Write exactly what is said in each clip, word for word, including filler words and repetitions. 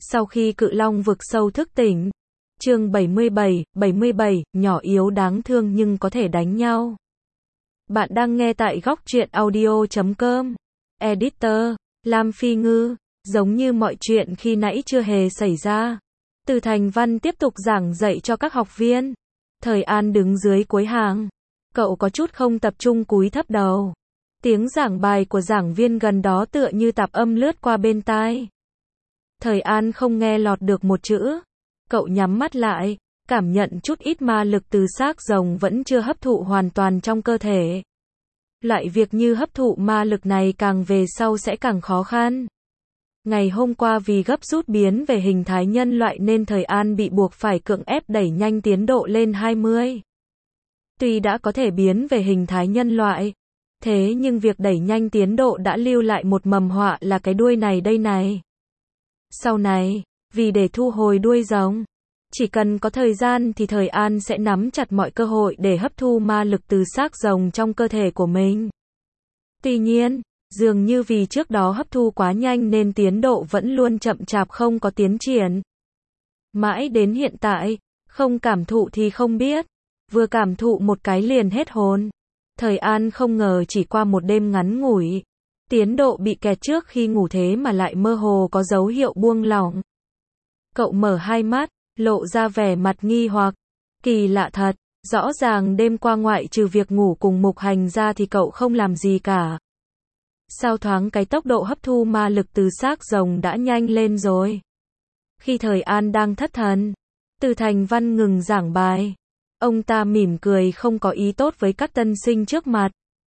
Sau khi cự long vực sâu thức tỉnh. Chương bảy mươi bảy, bảy mươi bảy, nhỏ yếu đáng thương nhưng có thể đánh nhau. Bạn đang nghe tại góc truyện audio chấm com. Editor, Lam Phi Ngư, giống như mọi chuyện khi nãy chưa hề xảy ra. Từ Thành Văn tiếp tục giảng dạy cho các học viên. Thời An đứng dưới cuối hàng. Cậu có chút không tập trung cúi thấp đầu. Tiếng giảng bài của giảng viên gần đó tựa như tạp âm lướt qua bên tai. Thời An không nghe lọt được một chữ. Cậu nhắm mắt lại, cảm nhận chút ít ma lực từ xác rồng vẫn chưa hấp thụ hoàn toàn trong cơ thể. Loại việc như hấp thụ ma lực này càng về sau sẽ càng khó khăn. Ngày hôm qua vì gấp rút biến về hình thái nhân loại nên Thời An bị buộc phải cưỡng ép đẩy nhanh tiến độ lên hai mươi. Tuy đã có thể biến về hình thái nhân loại, thế nhưng việc đẩy nhanh tiến độ đã lưu lại một mầm họa là cái đuôi này đây này. Sau này, vì để thu hồi đuôi rồng, chỉ cần có thời gian thì Thời An sẽ nắm chặt mọi cơ hội để hấp thu ma lực từ xác rồng trong cơ thể của mình. Tuy nhiên, dường như vì trước đó hấp thu quá nhanh nên tiến độ vẫn luôn chậm chạp không có tiến triển. Mãi đến hiện tại, không cảm thụ thì không biết, vừa cảm thụ một cái liền hết hồn. Thời An không ngờ chỉ qua một đêm ngắn ngủi, tiến độ bị kẹt trước khi ngủ thế mà lại mơ hồ có dấu hiệu buông lỏng. Cậu mở hai mắt, lộ ra vẻ mặt nghi hoặc. Kỳ lạ thật, rõ ràng đêm qua ngoại trừ việc ngủ cùng Mục Hành ra thì cậu không làm gì cả. Sao thoáng cái tốc độ hấp thu ma lực từ xác rồng đã nhanh lên rồi. Khi Thời An đang thất thần, Từ Thành Văn ngừng giảng bài. Ông ta mỉm cười không có ý tốt với các tân sinh trước mặt.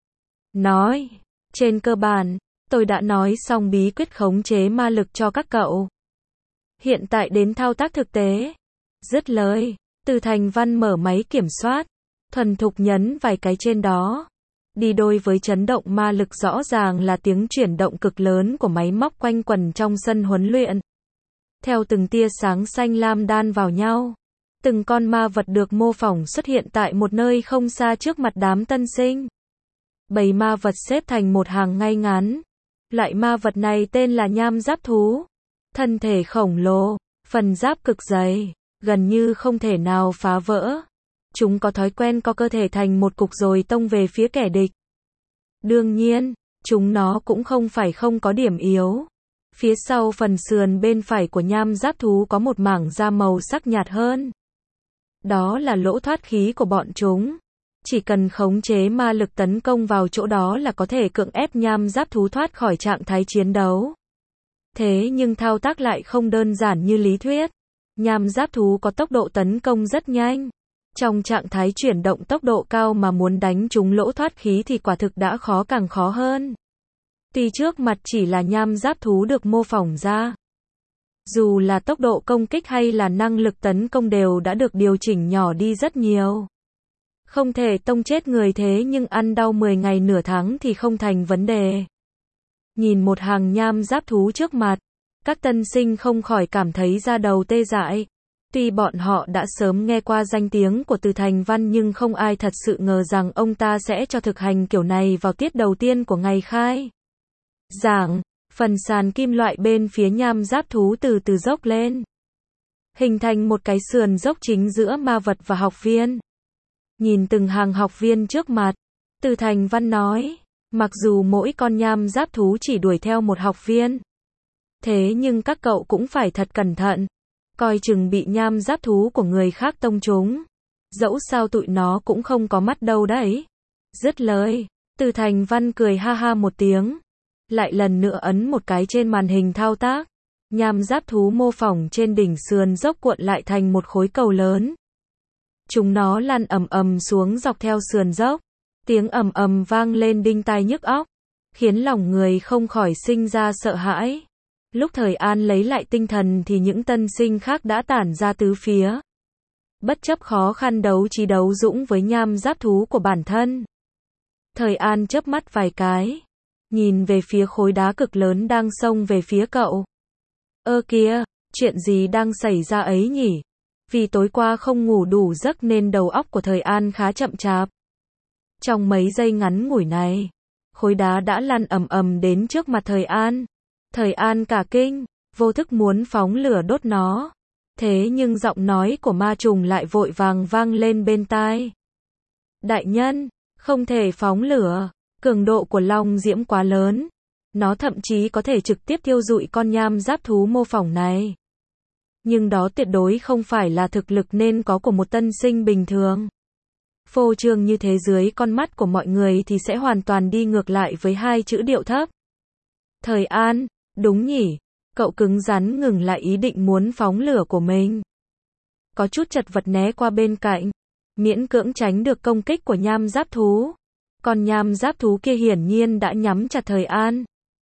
Nói, trên cơ bản, tôi đã nói xong bí quyết khống chế ma lực cho các cậu. Hiện tại đến thao tác thực tế. Dứt lời, Từ Thành Văn mở máy kiểm soát, thuần thục nhấn vài cái trên đó. Đi đôi với chấn động ma lực rõ ràng là tiếng chuyển động cực lớn của máy móc quanh quẩn trong sân huấn luyện. Theo từng tia sáng xanh lam đan vào nhau, từng con ma vật được mô phỏng xuất hiện tại một nơi không xa trước mặt đám tân sinh. Bầy ma vật xếp thành một hàng ngay ngắn. Loại ma vật này tên là nham giáp thú. Thân thể khổng lồ, phần giáp cực dày, gần như không thể nào phá vỡ. Chúng có thói quen co cơ thể thành một cục rồi tông về phía kẻ địch. Đương nhiên, chúng nó cũng không phải không có điểm yếu. Phía sau phần sườn bên phải của nham giáp thú có một mảng da màu sắc nhạt hơn. Đó là lỗ thoát khí của bọn chúng. Chỉ cần khống chế ma lực tấn công vào chỗ đó là có thể cưỡng ép nham giáp thú thoát khỏi trạng thái chiến đấu. Thế nhưng thao tác lại không đơn giản như lý thuyết. Nham giáp thú có tốc độ tấn công rất nhanh. Trong trạng thái chuyển động tốc độ cao mà muốn đánh trúng lỗ thoát khí thì quả thực đã khó càng khó hơn. Tuy trước mặt chỉ là nham giáp thú được mô phỏng ra. Dù là tốc độ công kích hay là năng lực tấn công đều đã được điều chỉnh nhỏ đi rất nhiều. Không thể tông chết người thế nhưng ăn đau mười ngày nửa tháng thì không thành vấn đề. Nhìn một hàng nham giáp thú trước mặt, các tân sinh không khỏi cảm thấy da đầu tê dại. Tuy bọn họ đã sớm nghe qua danh tiếng của Từ Thành Văn nhưng không ai thật sự ngờ rằng ông ta sẽ cho thực hành kiểu này vào tiết đầu tiên của ngày khai giảng. Phần sàn kim loại bên phía nham giáp thú từ từ dốc lên, hình thành một cái sườn dốc chính giữa ma vật và học viên. Nhìn từng hàng học viên trước mặt, Từ Thành Văn nói, mặc dù mỗi con nham giáp thú chỉ đuổi theo một học viên, thế nhưng các cậu cũng phải thật cẩn thận, coi chừng bị nham giáp thú của người khác tông trúng. Dẫu sao tụi nó cũng không có mắt đâu đấy. Dứt lời, Từ Thành Văn cười ha ha một tiếng, lại lần nữa ấn một cái trên màn hình thao tác. Nham giáp thú mô phỏng trên đỉnh sườn dốc cuộn lại thành một khối cầu lớn. Chúng nó lăn ầm ầm xuống dọc theo sườn dốc. Tiếng ầm ầm vang lên đinh tai nhức óc, khiến lòng người không khỏi sinh ra sợ hãi. Lúc Thời An lấy lại tinh thần thì những tân sinh khác đã tản ra tứ phía. Bất chấp khó khăn đấu trí đấu dũng với nham giáp thú của bản thân. Thời An chớp mắt vài cái, nhìn về phía khối đá cực lớn đang xông về phía cậu. Ơ kìa, chuyện gì đang xảy ra ấy nhỉ? Vì tối qua không ngủ đủ giấc nên đầu óc của Thời An khá chậm chạp. Trong mấy giây ngắn ngủi này, khối đá đã lăn ầm ầm đến trước mặt Thời An. Thời An cả kinh, vô thức muốn phóng lửa đốt nó. Thế nhưng giọng nói của ma trùng lại vội vàng vang lên bên tai. Đại nhân, không thể phóng lửa, cường độ của long diễm quá lớn. Nó thậm chí có thể trực tiếp thiêu rụi con nham giáp thú mô phỏng này. Nhưng đó tuyệt đối không phải là thực lực nên có của một tân sinh bình thường. Phô trương như thế dưới con mắt của mọi người thì sẽ hoàn toàn đi ngược lại với hai chữ điệu thấp. Thời An, đúng nhỉ, cậu cứng rắn ngừng lại ý định muốn phóng lửa của mình. Có chút chật vật né qua bên cạnh, miễn cưỡng tránh được công kích của nham giáp thú. Còn nham giáp thú kia hiển nhiên đã nhắm chặt Thời An.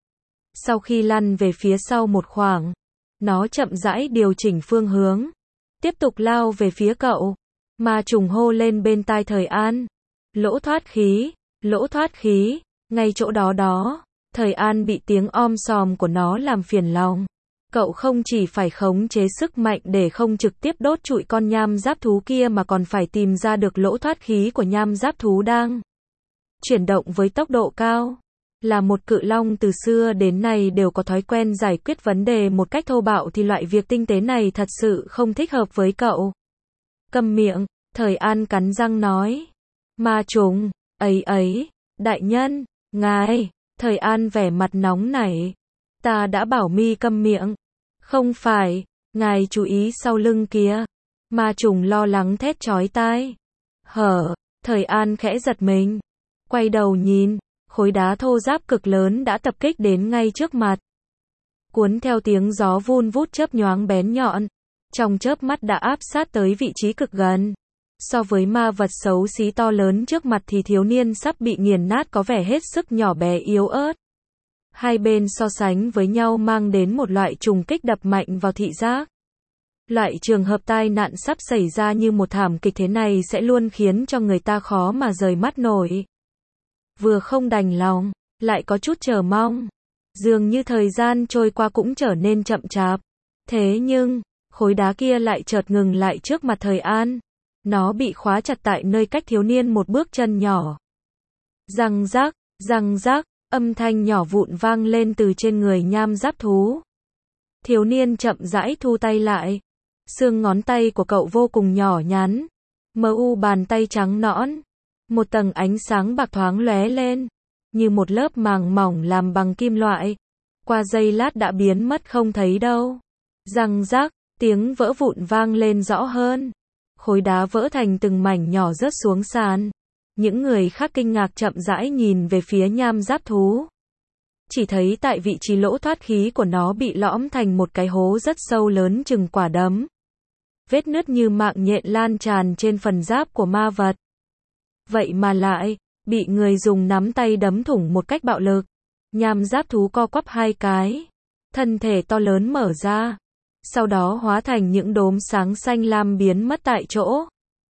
Sau khi lăn về phía sau một khoảng, nó chậm rãi điều chỉnh phương hướng, tiếp tục lao về phía cậu. Ma trùng hô lên bên tai Thời An. Lỗ thoát khí, lỗ thoát khí, ngay chỗ đó đó. Thời An bị tiếng om sòm của nó làm phiền lòng. Cậu không chỉ phải khống chế sức mạnh để không trực tiếp đốt trụi con nham giáp thú kia mà còn phải tìm ra được lỗ thoát khí của nham giáp thú đang chuyển động với tốc độ cao. Là một cự long từ xưa đến nay đều có thói quen giải quyết vấn đề một cách thô bạo thì loại việc tinh tế này thật sự không thích hợp với cậu. Câm miệng, Thời An cắn răng nói. Ma trùng, ấy ấy, đại nhân, ngài. Thời An vẻ mặt nóng nảy. Ta đã bảo mi câm miệng. Không phải, ngài chú ý sau lưng kia. Ma trùng lo lắng thét chói tai. Hở, Thời An khẽ giật mình. Quay đầu nhìn, khối đá thô ráp cực lớn đã tập kích đến ngay trước mặt. Cuốn theo tiếng gió vun vút chớp nhoáng bén nhọn. Trong chớp mắt đã áp sát tới vị trí cực gần. So với ma vật xấu xí to lớn trước mặt thì thiếu niên sắp bị nghiền nát có vẻ hết sức nhỏ bé yếu ớt. Hai bên so sánh với nhau mang đến một loại trùng kích đập mạnh vào thị giác. Loại trường hợp tai nạn sắp xảy ra như một thảm kịch thế này sẽ luôn khiến cho người ta khó mà rời mắt nổi. Vừa không đành lòng, lại có chút chờ mong. Dường như thời gian trôi qua cũng trở nên chậm chạp. Thế nhưng, khối đá kia lại chợt ngừng lại trước mặt Thời An. Nó bị khóa chặt tại nơi cách thiếu niên một bước chân nhỏ. Răng rác, răng rác, âm thanh nhỏ vụn vang lên từ trên người nham giáp thú. Thiếu niên chậm rãi thu tay lại. Xương ngón tay của cậu vô cùng nhỏ nhắn. Mờ u bàn tay trắng nõn. Một tầng ánh sáng bạc thoáng lóe lên. Như một lớp màng mỏng làm bằng kim loại. Qua giây lát đã biến mất không thấy đâu. Răng rác, tiếng vỡ vụn vang lên rõ hơn. Khối đá vỡ thành từng mảnh nhỏ rớt xuống sàn. Những người khác kinh ngạc chậm rãi nhìn về phía nham giáp thú. Chỉ thấy tại vị trí lỗ thoát khí của nó bị lõm thành một cái hố rất sâu lớn chừng quả đấm. Vết nứt như mạng nhện lan tràn trên phần giáp của ma vật. Vậy mà lại, bị người dùng nắm tay đấm thủng một cách bạo lực. Nham giáp thú co quắp hai cái. Thân thể to lớn mở ra. Sau đó hóa thành những đốm sáng xanh lam biến mất tại chỗ.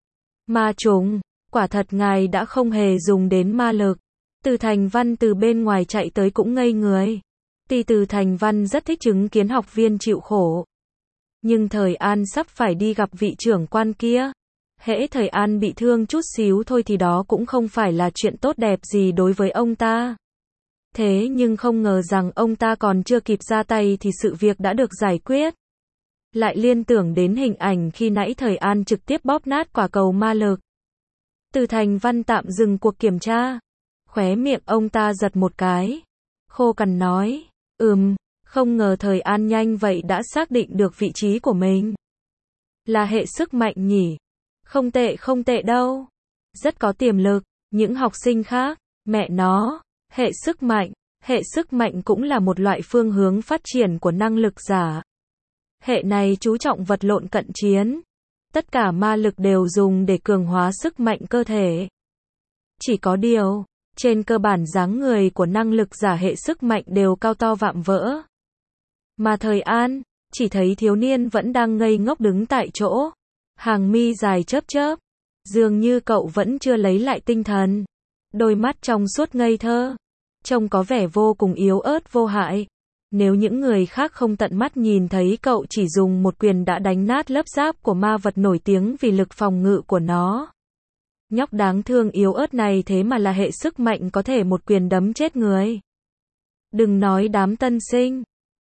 Ma trùng, quả thật ngài đã không hề dùng đến ma lực. Từ Thành Văn từ bên ngoài chạy tới cũng ngây người. Tuy Từ Thành Văn rất thích chứng kiến học viên chịu khổ. Nhưng Thời An sắp phải đi gặp vị trưởng quan kia. Hễ Thời An bị thương chút xíu thôi thì đó cũng không phải là chuyện tốt đẹp gì đối với ông ta. Thế nhưng không ngờ rằng ông ta còn chưa kịp ra tay thì sự việc đã được giải quyết. Lại liên tưởng đến hình ảnh khi nãy Thời An trực tiếp bóp nát quả cầu ma lực. Từ Thành Văn tạm dừng cuộc kiểm tra. Khóe miệng ông ta giật một cái. Khô cằn nói, ừm, không ngờ Thời An nhanh vậy đã xác định được vị trí của mình. Là hệ sức mạnh nhỉ? Không tệ không tệ đâu. Rất có tiềm lực. Những học sinh khác, mẹ nó, hệ sức mạnh. Hệ sức mạnh cũng là một loại phương hướng phát triển của năng lực giả. Hệ này chú trọng vật lộn cận chiến. Tất cả ma lực đều dùng để cường hóa sức mạnh cơ thể. Chỉ có điều, trên cơ bản dáng người của năng lực giả hệ sức mạnh đều cao to vạm vỡ. Mà Thời An, chỉ thấy thiếu niên vẫn đang ngây ngốc đứng tại chỗ. Hàng mi dài chớp chớp. Dường như cậu vẫn chưa lấy lại tinh thần. Đôi mắt trong suốt ngây thơ. Trông có vẻ vô cùng yếu ớt vô hại. Nếu những người khác không tận mắt nhìn thấy cậu chỉ dùng một quyền đã đánh nát lớp giáp của ma vật nổi tiếng vì lực phòng ngự của nó. Nhóc đáng thương yếu ớt này thế mà là hệ sức mạnh có thể một quyền đấm chết người. Đừng nói đám tân sinh.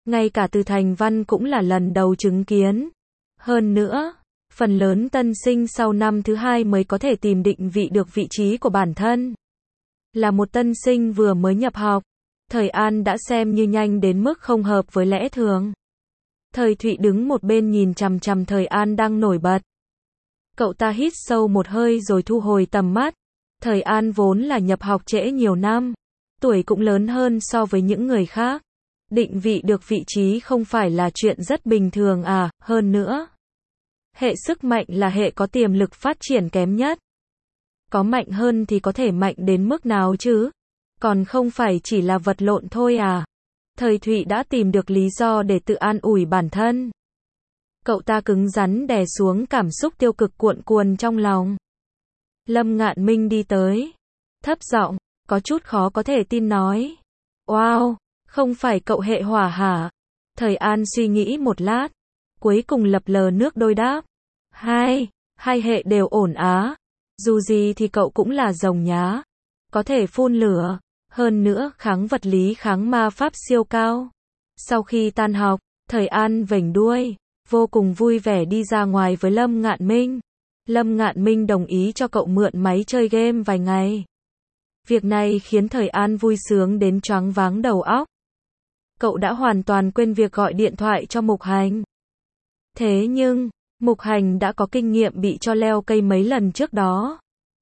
Ngay cả Từ Thành Văn cũng là lần đầu chứng kiến. Hơn nữa, phần lớn tân sinh sau năm thứ hai mới có thể tìm định vị được vị trí của bản thân. Là một tân sinh vừa mới nhập học, Thời An đã xem như nhanh đến mức không hợp với lẽ thường. Thời Thụy đứng một bên nhìn chằm chằm Thời An đang nổi bật. Cậu ta hít sâu một hơi rồi thu hồi tầm mắt. Thời An vốn là nhập học trễ nhiều năm, tuổi cũng lớn hơn so với những người khác. Định vị được vị trí không phải là chuyện rất bình thường à, hơn nữa. Hệ sức mạnh là hệ có tiềm lực phát triển kém nhất. Có mạnh hơn thì có thể mạnh đến mức nào chứ? Còn không phải chỉ là vật lộn thôi à? Thời Thụy đã tìm được lý do để tự an ủi bản thân. Cậu ta cứng rắn đè xuống cảm xúc tiêu cực cuộn cuồn trong lòng. Lâm Ngạn Minh đi tới. Thấp giọng, có chút khó có thể tin nói. Wow, không phải cậu hệ hỏa hả? Thời An suy nghĩ một lát. Cuối cùng lập lờ nước đôi đáp. Hai, hai hệ đều ổn á. Dù gì thì cậu cũng là rồng nhá. Có thể phun lửa. Hơn nữa kháng vật lý kháng ma pháp siêu cao. Sau khi tan học, Thời An vểnh đuôi, vô cùng vui vẻ đi ra ngoài với Lâm Ngạn Minh. Lâm Ngạn Minh đồng ý cho cậu mượn máy chơi game vài ngày. Việc này khiến Thời An vui sướng đến choáng váng đầu óc. Cậu đã hoàn toàn quên việc gọi điện thoại cho Mục Hành. Thế nhưng, Mục Hành đã có kinh nghiệm bị cho leo cây mấy lần trước đó.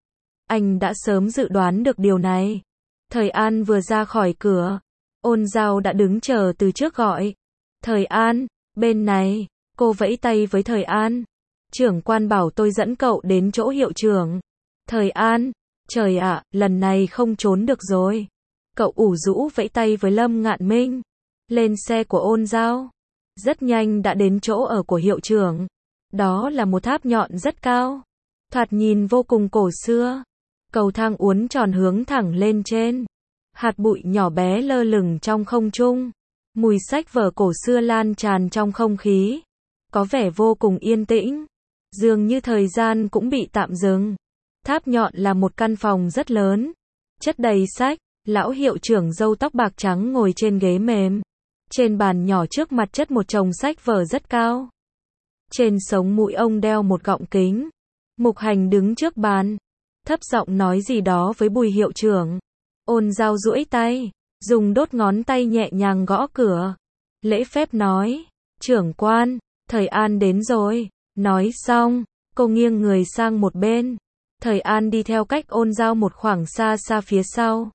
Anh đã sớm dự đoán được điều này. Thời An vừa ra khỏi cửa, Ôn Giao đã đứng chờ từ trước gọi. Thời An, bên này, cô vẫy tay với Thời An. Trưởng quan bảo tôi dẫn cậu đến chỗ hiệu trưởng. Thời An, trời ạ, lần này không trốn được rồi. Cậu ủ rũ vẫy tay với Lâm Ngạn Minh. Lên xe của Ôn Giao. Rất nhanh đã đến chỗ ở của hiệu trưởng. Đó là một tháp nhọn rất cao. Thoạt nhìn vô cùng cổ xưa. Cầu thang uốn tròn hướng thẳng lên trên. Hạt bụi nhỏ bé lơ lửng trong không trung. Mùi sách vở cổ xưa lan tràn trong không khí. Có vẻ vô cùng yên tĩnh. Dường như thời gian cũng bị tạm dừng. Tháp nhọn là một căn phòng rất lớn. Chất đầy sách. Lão hiệu trưởng râu tóc bạc trắng ngồi trên ghế mềm. Trên bàn nhỏ trước mặt chất một chồng sách vở rất cao. Trên sống mũi ông đeo một gọng kính. Mục Hành đứng trước bàn. Thấp giọng nói gì đó với Bùi hiệu trưởng. Ôn Giao duỗi tay, dùng đốt ngón tay nhẹ nhàng gõ cửa. Lễ phép nói, trưởng quan, Thời An đến rồi. Nói xong, cô nghiêng người sang một bên. Thời An đi theo cách Ôn Giao một khoảng xa xa phía sau.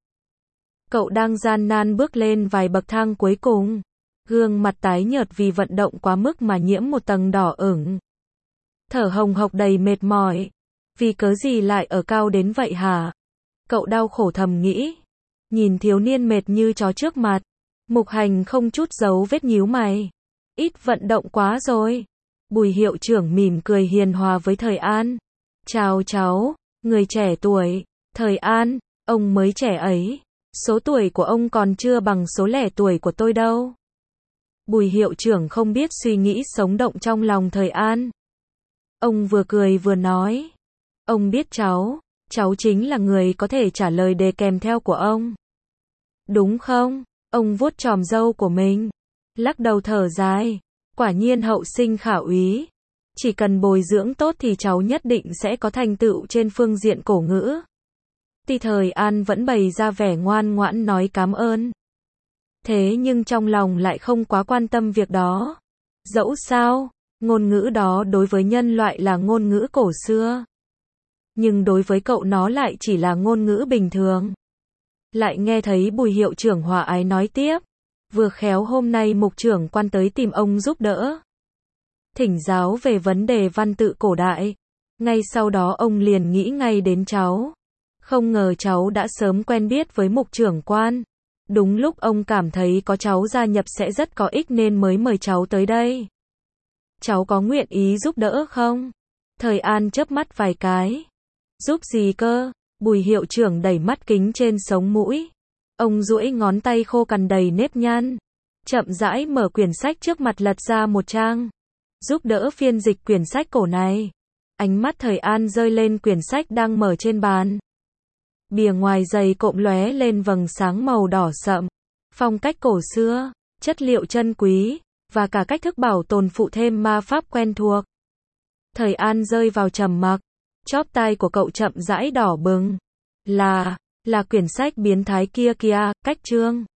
Cậu đang gian nan bước lên vài bậc thang cuối cùng. Gương mặt tái nhợt vì vận động quá mức mà nhiễm một tầng đỏ ửng. Thở hồng hộc đầy mệt mỏi. Vì cớ gì lại ở cao đến vậy hả? Cậu đau khổ thầm nghĩ. Nhìn thiếu niên mệt như chó trước mặt. Mục Hành không chút dấu vết nhíu mày. Ít vận động quá rồi. Bùi hiệu trưởng mỉm cười hiền hòa với Thời An. Chào cháu, người trẻ tuổi. Thời An, ông mới trẻ ấy. Số tuổi của ông còn chưa bằng số lẻ tuổi của tôi đâu. Bùi hiệu trưởng không biết suy nghĩ sống động trong lòng Thời An. Ông vừa cười vừa nói. Ông biết cháu, cháu chính là người có thể trả lời đề kèm theo của ông. Đúng không? Ông vuốt chòm râu của mình. Lắc đầu thở dài. Quả nhiên hậu sinh khả úy. Chỉ cần bồi dưỡng tốt thì cháu nhất định sẽ có thành tựu trên phương diện cổ ngữ. Tuy Thời An vẫn bày ra vẻ ngoan ngoãn nói cảm ơn. Thế nhưng trong lòng lại không quá quan tâm việc đó. Dẫu sao, ngôn ngữ đó đối với nhân loại là ngôn ngữ cổ xưa. Nhưng đối với cậu nó lại chỉ là ngôn ngữ bình thường. Lại nghe thấy Bùi hiệu trưởng hòa ái nói tiếp. Vừa khéo hôm nay mục trưởng quan tới tìm ông giúp đỡ. Thỉnh giáo về vấn đề văn tự cổ đại. Ngay sau đó ông liền nghĩ ngay đến cháu. Không ngờ cháu đã sớm quen biết với mục trưởng quan. Đúng lúc ông cảm thấy có cháu gia nhập sẽ rất có ích nên mới mời cháu tới đây. Cháu có nguyện ý giúp đỡ không? Thời An chớp mắt vài cái. Giúp gì cơ? Bùi hiệu trưởng đẩy mắt kính trên sống mũi. Ông duỗi ngón tay khô cằn đầy nếp nhăn. Chậm rãi mở quyển sách trước mặt lật ra một trang. Giúp đỡ phiên dịch quyển sách cổ này. Ánh mắt Thời An rơi lên quyển sách đang mở trên bàn. Bìa ngoài dày cộm lóe lên vầng sáng màu đỏ sậm. Phong cách cổ xưa. chất liệu chân quý, và cả cách thức bảo tồn phụ thêm ma pháp quen thuộc. Thầy An rơi vào trầm mặc. Chóp tai của cậu chậm rãi đỏ bừng. Là, là quyển sách biến thái kia kìa, cách chương.